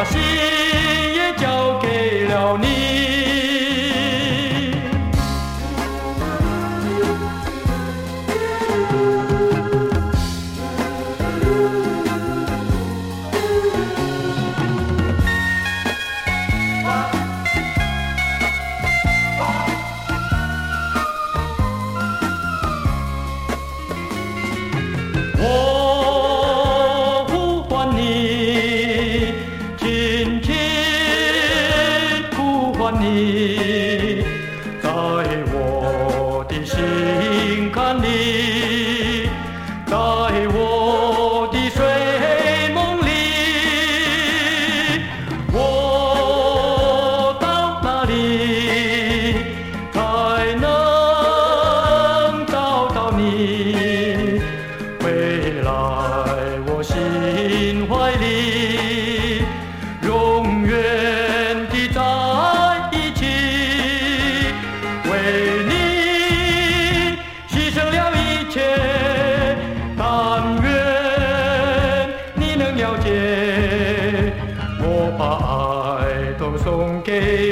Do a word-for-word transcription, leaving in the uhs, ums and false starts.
把心也交给了你。我呼唤你，紧紧呼唤你，在我的心坎里，在我的睡梦里，我到哪里才能找到你？回来我心怀里，永远地在一起，为你牺牲了一切，但愿你能了解，我把爱都送给